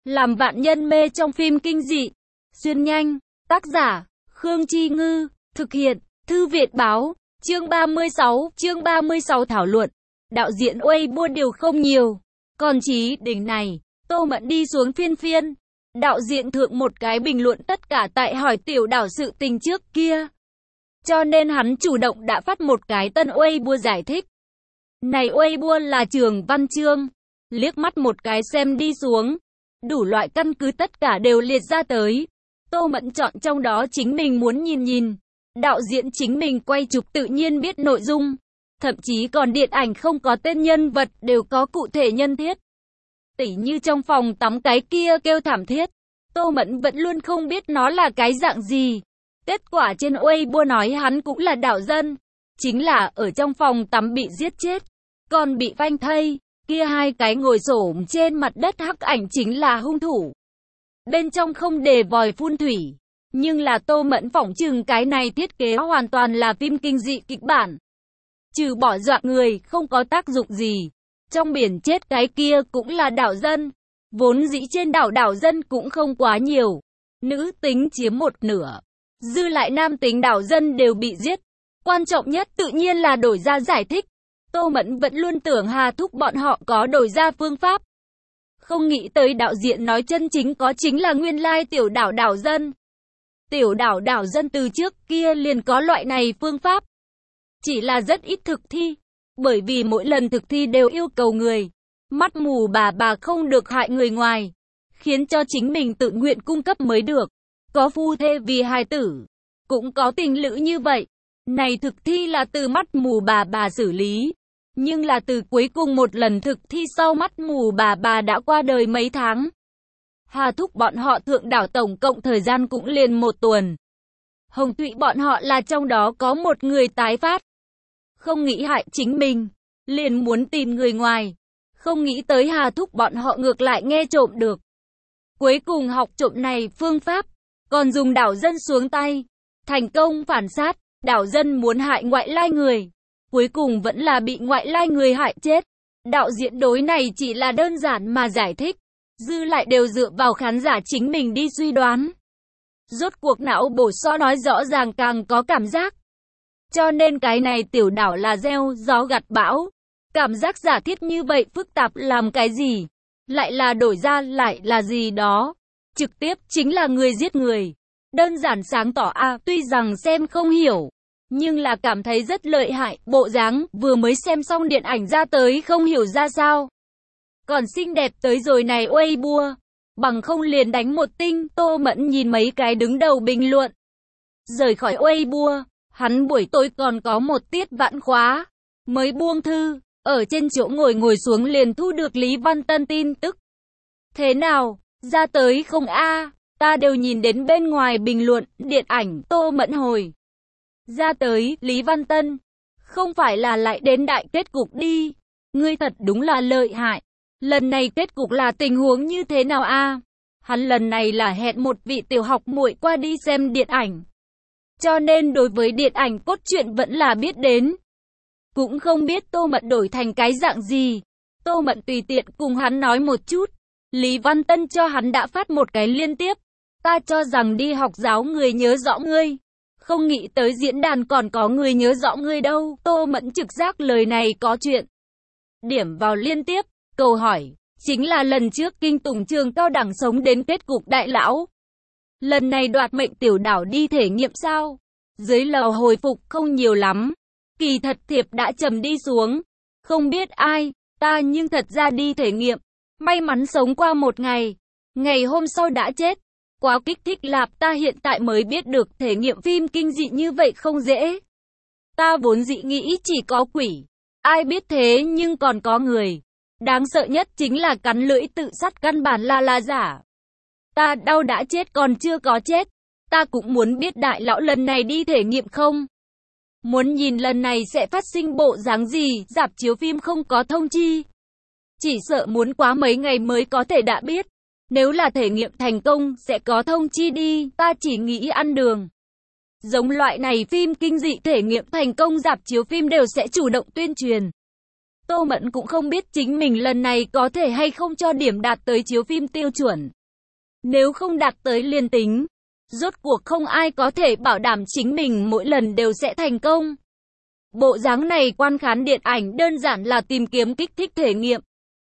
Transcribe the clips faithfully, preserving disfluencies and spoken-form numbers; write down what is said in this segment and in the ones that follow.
Làm vạn nhân mê trong phim kinh dị. Xuyên nhanh. Tác giả, Khương Chi Ngư. Thực hiện, Thư Việt Báo. Chương ba mươi sáu. Chương ba mươi sáu thảo luận. Đạo diễn Weibo điều không nhiều. Còn chí đỉnh này, Tô Mẫn đi xuống phiên phiên. Đạo diễn thượng một cái bình luận tất cả tại hỏi tiểu đảo sự tình trước kia. Cho nên hắn chủ động đã phát một cái tân Weibo giải thích. Này Weibo là Trường Văn Chương. Liếc mắt một cái xem đi xuống. Đủ loại căn cứ tất cả đều liệt ra tới. Tô Mẫn chọn trong đó chính mình muốn nhìn nhìn. Đạo diễn chính mình quay chụp tự nhiên biết nội dung. Thậm chí còn điện ảnh không có tên nhân vật đều có cụ thể nhân thiết. Tỉ như trong phòng tắm cái kia kêu thảm thiết. Tô Mẫn vẫn luôn không biết nó là cái dạng gì. Kết quả trên Weibo nói hắn cũng là đạo dân. Chính là ở trong phòng tắm bị giết chết. Còn bị phanh thây. Kia hai cái ngồi xổm trên mặt đất hắc ảnh chính là hung thủ. Bên trong không đề vòi phun thủy. Nhưng là Tô Mẫn phỏng chừng cái này thiết kế hoàn toàn là phim kinh dị kịch bản. Trừ bỏ dọa người không có tác dụng gì. Trong biển chết cái kia cũng là đảo dân. Vốn dĩ trên đảo đảo dân cũng không quá nhiều. Nữ tính chiếm một nửa. Dư lại nam tính đảo dân đều bị giết. Quan trọng nhất tự nhiên là đổi ra giải thích. Tô Mẫn vẫn luôn tưởng Hà Thúc bọn họ có đổi ra phương pháp. Không nghĩ tới đạo diễn nói chân chính có chính là nguyên lai tiểu đảo đảo dân. Tiểu đảo đảo dân từ trước kia liền có loại này phương pháp. Chỉ là rất ít thực thi. Bởi vì mỗi lần thực thi đều yêu cầu người. Mắt mù bà bà không được hại người ngoài. Khiến cho chính mình tự nguyện cung cấp mới được. Có phu thê vì hài tử. Cũng có tình lữ như vậy. Này thực thi là từ mắt mù bà bà xử lý. Nhưng là từ cuối cùng một lần thực thi sau mắt mù bà bà đã qua đời mấy tháng. Hà Thúc bọn họ thượng đảo tổng cộng thời gian cũng liền một tuần. Hồng Thụy bọn họ là trong đó có một người tái phát. Không nghĩ hại chính mình. Liền muốn tìm người ngoài. Không nghĩ tới Hà Thúc bọn họ ngược lại nghe trộm được. Cuối cùng học trộm này phương pháp. Còn dùng đảo dân xuống tay. Thành công phản sát. Đảo dân muốn hại ngoại lai người. Cuối cùng vẫn là bị ngoại lai người hại chết. Đạo diễn đối này chỉ là đơn giản mà giải thích. Dư lại đều dựa vào khán giả chính mình đi suy đoán. Rốt cuộc não bổ so nói rõ ràng càng có cảm giác. Cho nên cái này tiểu đảo là gieo gió gặt bão. Cảm giác giả thiết như vậy phức tạp làm cái gì? Lại là đổi ra lại là gì đó? Trực tiếp chính là người giết người. Đơn giản sáng tỏ a, à, tuy rằng xem không hiểu. Nhưng là cảm thấy rất lợi hại, bộ dáng vừa mới xem xong điện ảnh ra tới không hiểu ra sao. Còn xinh đẹp tới rồi này Weibo. Bằng không liền đánh một tinh. Tô Mẫn nhìn mấy cái đứng đầu bình luận. Rời khỏi Weibo, hắn buổi tối còn có một tiết vãn khóa. Mới buông thư, ở trên chỗ ngồi ngồi xuống liền thu được Lý Văn Tân tin tức. Thế nào, ra tới không a? Ta đều nhìn đến bên ngoài bình luận, điện ảnh, Tô Mẫn hồi. Ra tới, Lý Văn Tân. Không phải là lại đến đại kết cục đi. Ngươi thật đúng là lợi hại. Lần này kết cục là tình huống như thế nào a? Hắn lần này là hẹn một vị tiểu học muội qua đi xem điện ảnh. Cho nên đối với điện ảnh cốt truyện vẫn là biết đến. Cũng không biết Tô Mẫn đổi thành cái dạng gì. Tô Mẫn tùy tiện cùng hắn nói một chút. Lý Văn Tân cho hắn đã phát một cái liên tiếp. Ta cho rằng đi học giáo người nhớ rõ ngươi. Không nghĩ tới diễn đàn còn có người nhớ rõ ngươi đâu. Tô Mẫn trực giác lời này có chuyện. Điểm vào liên tiếp. Câu hỏi. Chính là lần trước Kinh Tùng trường cao đẳng sống đến kết cục đại lão. Lần này đoạt mệnh tiểu đảo đi thể nghiệm sao? Dưới lầu hồi phục không nhiều lắm. Kỳ thật thiệp đã trầm đi xuống. Không biết ai. Ta nhưng thật ra đi thể nghiệm. May mắn sống qua một ngày. Ngày hôm sau đã chết. Quá kích thích lạp, ta hiện tại mới biết được thể nghiệm phim kinh dị như vậy không dễ. Ta vốn dị nghĩ chỉ có quỷ. Ai biết thế nhưng còn có người. Đáng sợ nhất chính là cắn lưỡi tự sát căn bản là là giả. Ta đau đã chết còn chưa có chết. Ta cũng muốn biết đại lão lần này đi thể nghiệm không. Muốn nhìn lần này sẽ phát sinh bộ dáng gì, rạp chiếu phim không có thông chi. Chỉ sợ muốn quá mấy ngày mới có thể đã biết. Nếu là thể nghiệm thành công, sẽ có thông chi đi, ta chỉ nghĩ ăn đường. Giống loại này phim kinh dị thể nghiệm thành công rạp chiếu phim đều sẽ chủ động tuyên truyền. Tô Mẫn cũng không biết chính mình lần này có thể hay không cho điểm đạt tới chiếu phim tiêu chuẩn. Nếu không đạt tới liền tính. Rốt cuộc không ai có thể bảo đảm chính mình mỗi lần đều sẽ thành công. Bộ dáng này quan khán điện ảnh đơn giản là tìm kiếm kích thích thể nghiệm.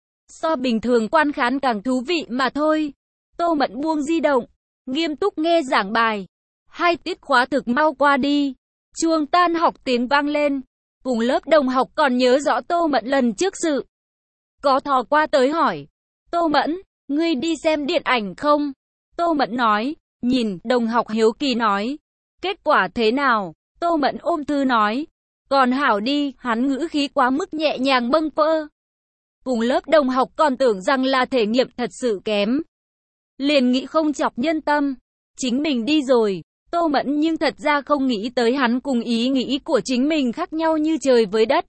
So bình thường quan khán càng thú vị mà thôi. Tô Mẫn buông di động, nghiêm túc nghe giảng bài. Hai tiết khóa thực mau qua đi. Chuông tan học tiếng vang lên. Cùng lớp đồng học còn nhớ rõ Tô Mẫn lần trước sự. Có thò qua tới hỏi. Tô Mẫn, ngươi đi xem điện ảnh không? Tô Mẫn nói. Nhìn, đồng học hiếu kỳ nói. Kết quả thế nào? Tô Mẫn ôm thư nói. Còn hảo đi, hắn ngữ khí quá mức nhẹ nhàng bâng quơ. Cùng lớp đồng học còn tưởng rằng là thể nghiệm thật sự kém. Liền nghĩ không chọc nhân tâm. Chính mình đi rồi. Tô Mẫn nhưng thật ra không nghĩ tới hắn cùng ý nghĩ của chính mình khác nhau như trời với đất.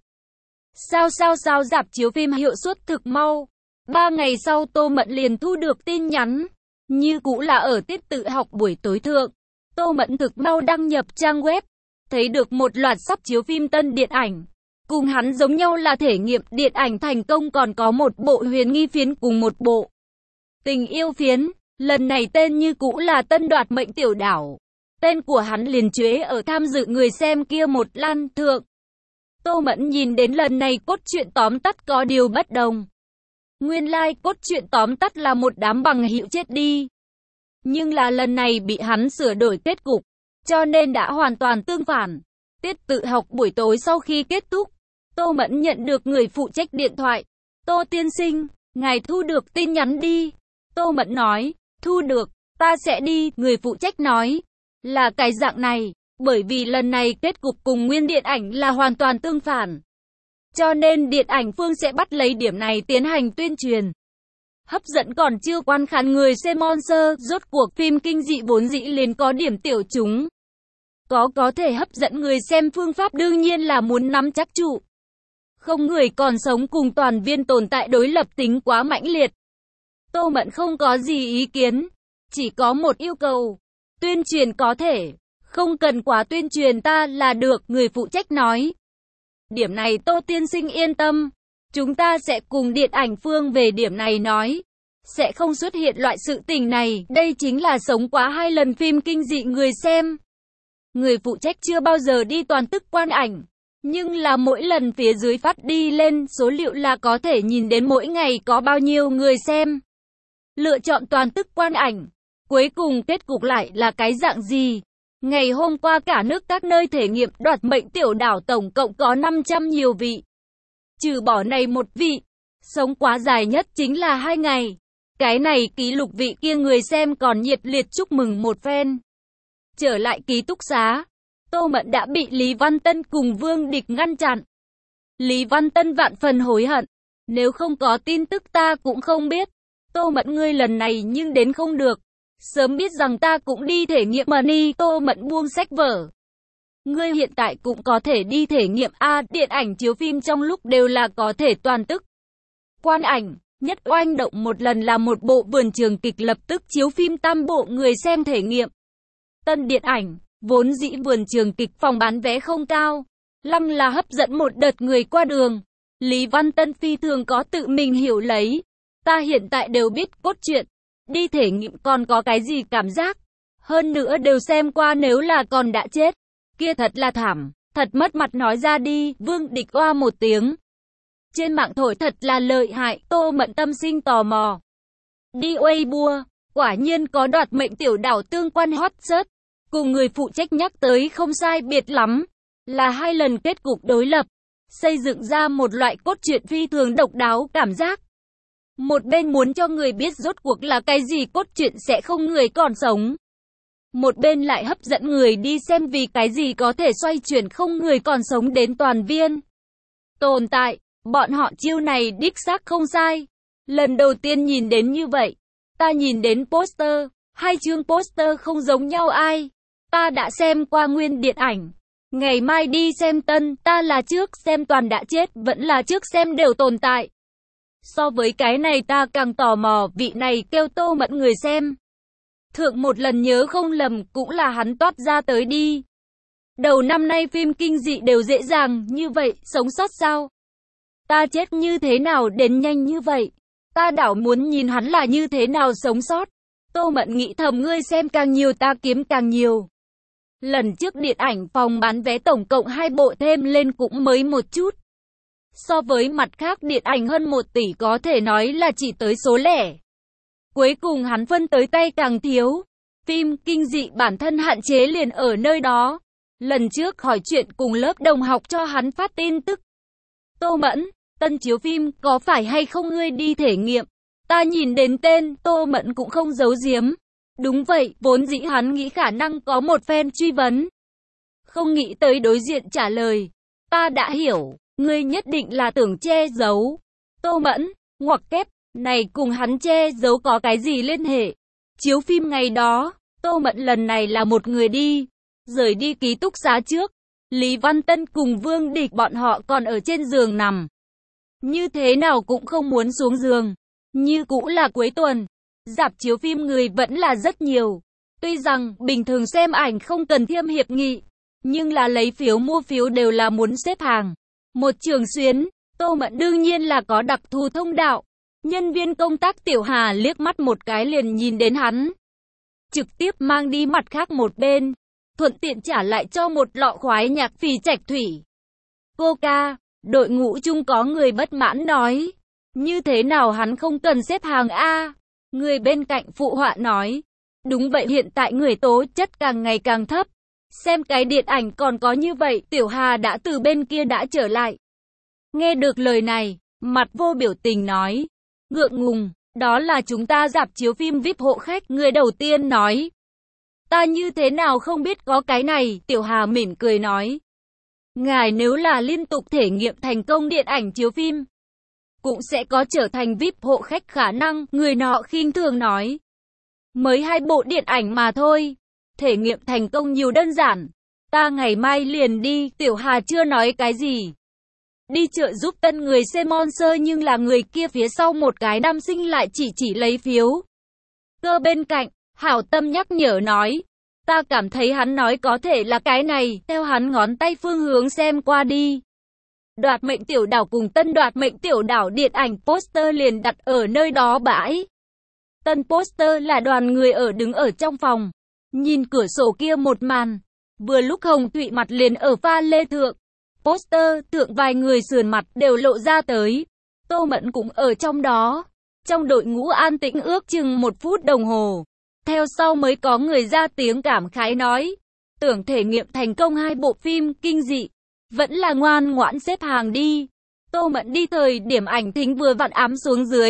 Sao sao sao rạp chiếu phim hiệu suất thực mau. Ba ngày sau Tô Mẫn liền thu được tin nhắn. Như cũ là ở tiết tự học buổi tối thượng. Tô Mẫn thực mau đăng nhập trang web. Thấy được một loạt sắp chiếu phim tân điện ảnh. Cùng hắn giống nhau là thể nghiệm điện ảnh thành công, còn có một bộ huyền nghi phiến cùng một bộ tình yêu phiến. Lần này tên như cũ là Tân Đoạt Mệnh Tiểu Đảo. Tên của hắn liền chế ở tham dự người xem kia một lan thượng. Tô Mẫn nhìn đến lần này cốt truyện tóm tắt có điều bất đồng. Nguyên lai like, cốt truyện tóm tắt là một đám bằng hữu chết đi. Nhưng là lần này bị hắn sửa đổi kết cục, cho nên đã hoàn toàn tương phản. Tiết tự học buổi tối sau khi kết thúc, Tô Mẫn nhận được người phụ trách điện thoại. Tô tiên sinh, ngài thu được tin nhắn đi. Tô Mẫn nói, thu được, ta sẽ đi. Người phụ trách nói, là cái dạng này, bởi vì lần này kết cục cùng nguyên điện ảnh là hoàn toàn tương phản. Cho nên điện ảnh phương sẽ bắt lấy điểm này tiến hành tuyên truyền. Hấp dẫn còn chưa quan khán người xem monster, rốt cuộc phim kinh dị vốn dĩ liền có điểm tiểu chúng. Có có thể hấp dẫn người xem phương pháp đương nhiên là muốn nắm chắc trụ. Không người còn sống cùng toàn viên tồn tại đối lập tính quá mãnh liệt. Tô Mẫn không có gì ý kiến, chỉ có một yêu cầu. Tuyên truyền có thể, không cần quá tuyên truyền ta là được, người phụ trách nói. Điểm này Tô tiên sinh yên tâm, chúng ta sẽ cùng điện ảnh phương về điểm này nói. Sẽ không xuất hiện loại sự tình này, đây chính là sống quá hai lần phim kinh dị người xem. Người phụ trách chưa bao giờ đi toàn tức quan ảnh, nhưng là mỗi lần phía dưới phát đi lên số liệu là có thể nhìn đến mỗi ngày có bao nhiêu người xem. Lựa chọn toàn tức quan ảnh, cuối cùng kết cục lại là cái dạng gì? Ngày hôm qua cả nước các nơi thể nghiệm đoạt mệnh tiểu đảo tổng cộng có năm trăm nhiều vị. Trừ bỏ này một vị, sống quá dài nhất chính là hai ngày. Cái này ký lục vị kia người xem còn nhiệt liệt chúc mừng một phen. Trở lại ký túc xá, Tô Mẫn đã bị Lý Văn Tân cùng Vương Địch ngăn chặn. Lý Văn Tân vạn phần hối hận. Nếu không có tin tức ta cũng không biết. Tô Mẫn ngươi lần này nhưng đến không được. Sớm biết rằng ta cũng đi thể nghiệm mà đi. Tô Mẫn buông sách vở. Ngươi hiện tại cũng có thể đi thể nghiệm A, điện ảnh chiếu phim trong lúc đều là có thể toàn tức quan ảnh. Nhất oanh động một lần là một bộ vườn trường kịch lập tức chiếu phim tam bộ người xem thể nghiệm. Tân điện ảnh, vốn dĩ vườn trường kịch phòng bán vé không cao, lăng là hấp dẫn một đợt người qua đường. Lý Văn Tân phi thường có tự mình hiểu lấy. Ta hiện tại đều biết cốt truyện, đi thể nghiệm còn có cái gì cảm giác. Hơn nữa đều xem qua, nếu là còn đã chết, kia thật là thảm, thật mất mặt nói ra đi. Vương Địch oa một tiếng. Trên mạng thổi thật là lợi hại, Tô Mẫn tâm sinh tò mò. Đi Weibo, quả nhiên có đoạt mệnh tiểu đảo tương quan hot search. Cùng người phụ trách nhắc tới không sai biệt lắm, là hai lần kết cục đối lập, xây dựng ra một loại cốt truyện phi thường độc đáo cảm giác. Một bên muốn cho người biết rốt cuộc là cái gì cốt truyện sẽ không người còn sống. Một bên lại hấp dẫn người đi xem vì cái gì có thể xoay chuyển không người còn sống đến toàn viên tồn tại. Bọn họ chiêu này đích xác không sai. Lần đầu tiên nhìn đến như vậy, ta nhìn đến poster, hai chương poster không giống nhau ai. Ta đã xem qua nguyên điện ảnh. Ngày mai đi xem tân, ta là trước xem toàn đã chết, vẫn là trước xem đều tồn tại. So với cái này ta càng tò mò, vị này kêu Tô Mẫn người xem. Thượng một lần nhớ không lầm cũng là hắn toát ra tới đi. Đầu năm nay phim kinh dị đều dễ dàng như vậy, sống sót sao? Ta chết như thế nào đến nhanh như vậy? Ta đảo muốn nhìn hắn là như thế nào sống sót. Tô Mẫn nghĩ thầm ngươi xem càng nhiều ta kiếm càng nhiều. Lần trước điện ảnh phòng bán vé tổng cộng hai bộ thêm lên cũng mới một chút. So với mặt khác điện ảnh hơn một tỷ có thể nói là chỉ tới số lẻ. Cuối cùng hắn phân tới tay càng thiếu. Phim kinh dị bản thân hạn chế liền ở nơi đó. Lần trước hỏi chuyện cùng lớp đồng học cho hắn phát tin tức. Tô Mẫn, tân chiếu phim có phải hay không ngươi đi thể nghiệm? Ta nhìn đến tên, Tô Mẫn cũng không giấu giếm. Đúng vậy, vốn dĩ hắn nghĩ khả năng có một fan truy vấn. Không nghĩ tới đối diện trả lời. Ta đã hiểu, ngươi nhất định là tưởng che giấu. Tô Mẫn, ngoặc kép, này cùng hắn che giấu có cái gì liên hệ? Chiếu phim ngày đó, Tô Mẫn lần này là một người đi. Rời đi ký túc xá trước. Lý Văn Tân cùng Vương Địch bọn họ còn ở trên giường nằm. Như thế nào cũng không muốn xuống giường. Như cũ là cuối tuần. Rạp chiếu phim người vẫn là rất nhiều. Tuy rằng bình thường xem ảnh không cần thiêm hiệp nghị. Nhưng là lấy phiếu mua phiếu đều là muốn xếp hàng. Một trường xuyến, Tô Mẫn đương nhiên là có đặc thù thông đạo. Nhân viên công tác Tiểu Hà liếc mắt một cái liền nhìn đến hắn. Trực tiếp mang đi mặt khác một bên. Thuận tiện trả lại cho một lọ khoái nhạc phì trạch thủy. Cô ca, đội ngũ chung có người bất mãn nói. Như thế nào hắn không cần xếp hàng A? Người bên cạnh phụ họa nói. Đúng vậy, hiện tại người tố chất càng ngày càng thấp. Xem cái điện ảnh còn có như vậy, Tiểu Hà đã từ bên kia đã trở lại. Nghe được lời này, mặt vô biểu tình nói. Ngượng ngùng, đó là chúng ta rạp chiếu phim vi ai pi hộ khách, người đầu tiên nói. Ta như thế nào không biết có cái này, Tiểu Hà mỉm cười nói. Ngài nếu là liên tục thể nghiệm thành công điện ảnh chiếu phim, cũng sẽ có trở thành vi ai pi hộ khách khả năng, người nọ khinh thường nói. Mới hai bộ điện ảnh mà thôi, thể nghiệm thành công nhiều đơn giản. Ta ngày mai liền đi, Tiểu Hà chưa nói cái gì. Đi chợ giúp tân người xem monster nhưng là người kia phía sau một cái nam sinh lại chỉ chỉ lấy phiếu. Cơ bên cạnh, hảo tâm nhắc nhở nói. Ta cảm thấy hắn nói có thể là cái này, theo hắn ngón tay phương hướng xem qua đi. Đoạt mệnh tiểu đảo cùng tân đoạt mệnh tiểu đảo điện ảnh poster liền đặt ở nơi đó bãi. Tân poster là đoàn người ở đứng ở trong phòng. Nhìn cửa sổ kia một màn. Vừa lúc Hồng Thụy mặt liền ở pha lê thượng. Poster thượng vài người sườn mặt đều lộ ra tới. Tô Mẫn cũng ở trong đó. Trong đội ngũ an tĩnh ước chừng một phút đồng hồ. Theo sau mới có người ra tiếng cảm khái nói. Tưởng thể nghiệm thành công hai bộ phim kinh dị. Vẫn là ngoan ngoãn xếp hàng đi. Tô Mẫn đi thời điểm ảnh thính vừa vặn ám xuống dưới.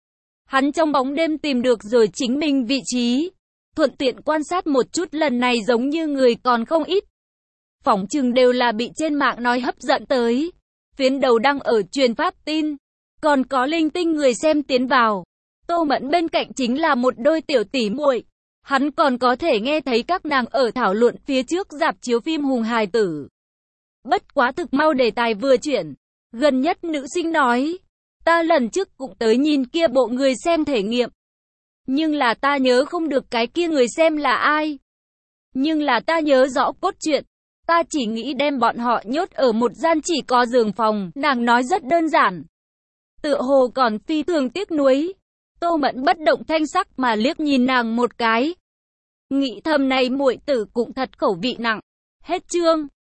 Hắn trong bóng đêm tìm được rồi chính mình vị trí. Thuận tiện quan sát một chút, lần này giống như người còn không ít. Phỏng chừng đều là bị trên mạng nói hấp dẫn tới. Phiến đầu đăng ở truyền phát tin. Còn có linh tinh người xem tiến vào. Tô Mẫn bên cạnh chính là một đôi tiểu tỷ muội. Hắn còn có thể nghe thấy các nàng ở thảo luận phía trước rạp chiếu phim Hùng Hài Tử. Bất quá thực mau đề tài vừa chuyển. Gần nhất nữ sinh nói. Ta lần trước cũng tới nhìn kia bộ người xem thể nghiệm. Nhưng là ta nhớ không được cái kia người xem là ai. Nhưng là ta nhớ rõ cốt truyện. Ta chỉ nghĩ đem bọn họ nhốt ở một gian chỉ có giường phòng. Nàng nói rất đơn giản. Tựa hồ còn phi thường tiếc nuối. Tô Mẫn bất động thanh sắc mà liếc nhìn nàng một cái. Nghĩ thầm này muội tử cũng thật khẩu vị nặng. Hết chương.